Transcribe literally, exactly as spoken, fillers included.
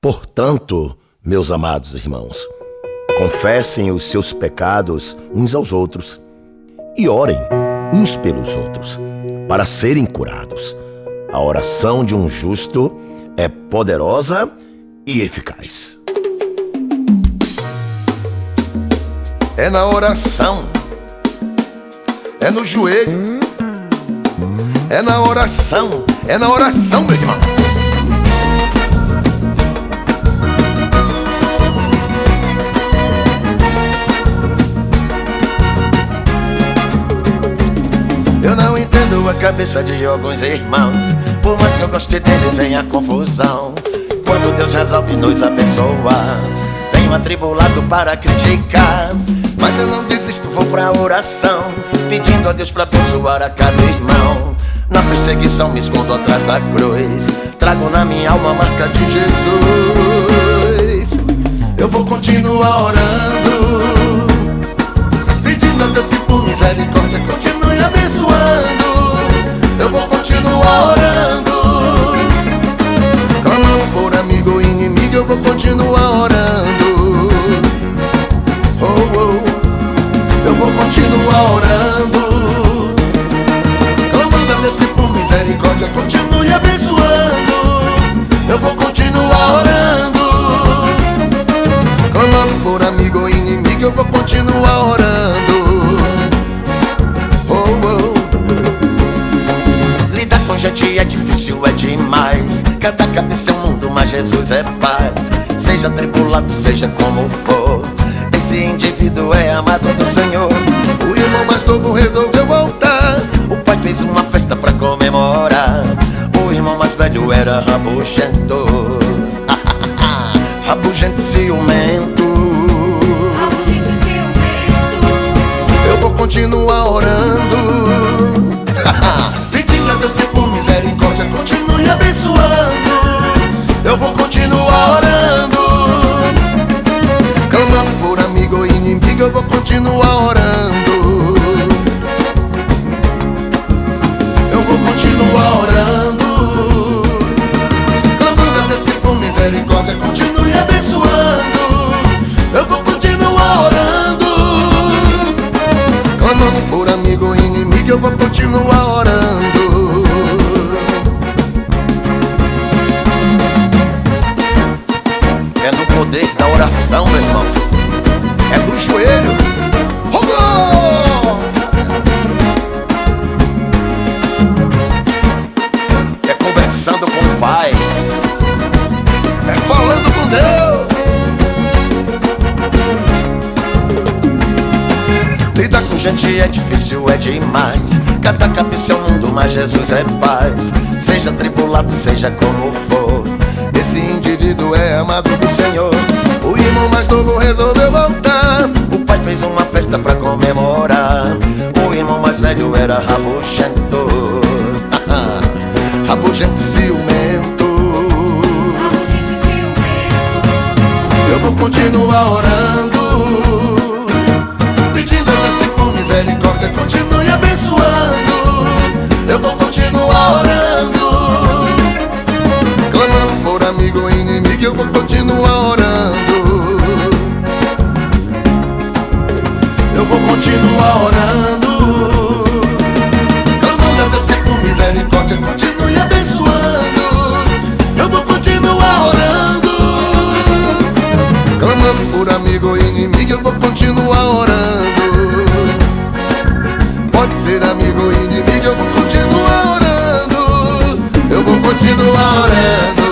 Portanto, meus amados irmãos, confessem os seus pecados uns aos outros e orem uns pelos outros para serem curados. A oração de um justo é poderosa e eficaz. É na oração, é no joelho, é na oração, é na oração, meu irmão. Eu não entendo a cabeça de alguns irmãos, por mais que eu goste deles vem a confusão. Quando Deus resolve nos abençoar, tenho atribulado para criticar, mas eu não desisto, vou pra oração, pedindo a Deus pra abençoar a cada irmão. Na perseguição me escondo atrás da cruz, trago na minha alma a marca de Jesus. Eu vou continuar orando, pedindo a Deus que por misericórdia continue abençoando. Eu vou continuar orando, clamando por amigo ou inimigo. Eu vou continuar orando, oh, oh. Eu vou continuar orando, clamando a Deus que por misericórdia continue abençoando. Eu vou continuar orando, clamando por amigo ou inimigo. Eu vou continuar orando, oh, oh. Lidar com gente é difícil, é demais. Cada cabeça é um mundo, mas Jesus é paz. Seja tribulado, seja como for, esse indivíduo é amado do Senhor. O irmão mais novo resolveu voltar, o pai fez uma festa pra comemorar. O irmão mais velho era rabugento, rabugento e ciumento. Eu vou continuar orando, pedindo a Deus que por misericórdia continue abençoando. Eu vou continuar orando, clamando por amigo ou inimigo. Eu vou continuar orando, eu vou continuar orando, clamando a Deus que por misericórdia continue abençoando. Eu vou continuar orando, clamando por amigo ou inimigo. Eu vou continuar orando. É no poder da oração, meu irmão, é do joelho, oh, é conversando com o Pai, é falando com Deus. Lidar com gente é difícil, é demais. Cada cabeça é um mundo, mas Jesus é paz. Seja tribulado, seja como for, esse indivíduo é amado do Senhor. O irmão mais novo resolveu voltar, o pai fez uma festa pra comemorar. O irmão mais velho era rabugento, rabugento e ciumento. Eu vou continuar orando, pedindo a Deus que por misericórdia continue abençoando. Eu vou continuar orando, clamando por amigo ou inimigo. Eu vou continuar orando, eu vou continuar orando, clamando a Deus que por misericórdia continue abençoando. Eu vou continuar orando, clamando por amigo ou inimigo. Eu vou continuar orando, pode ser amigo ou inimigo. Eu vou continuar orando, eu vou continuar orando.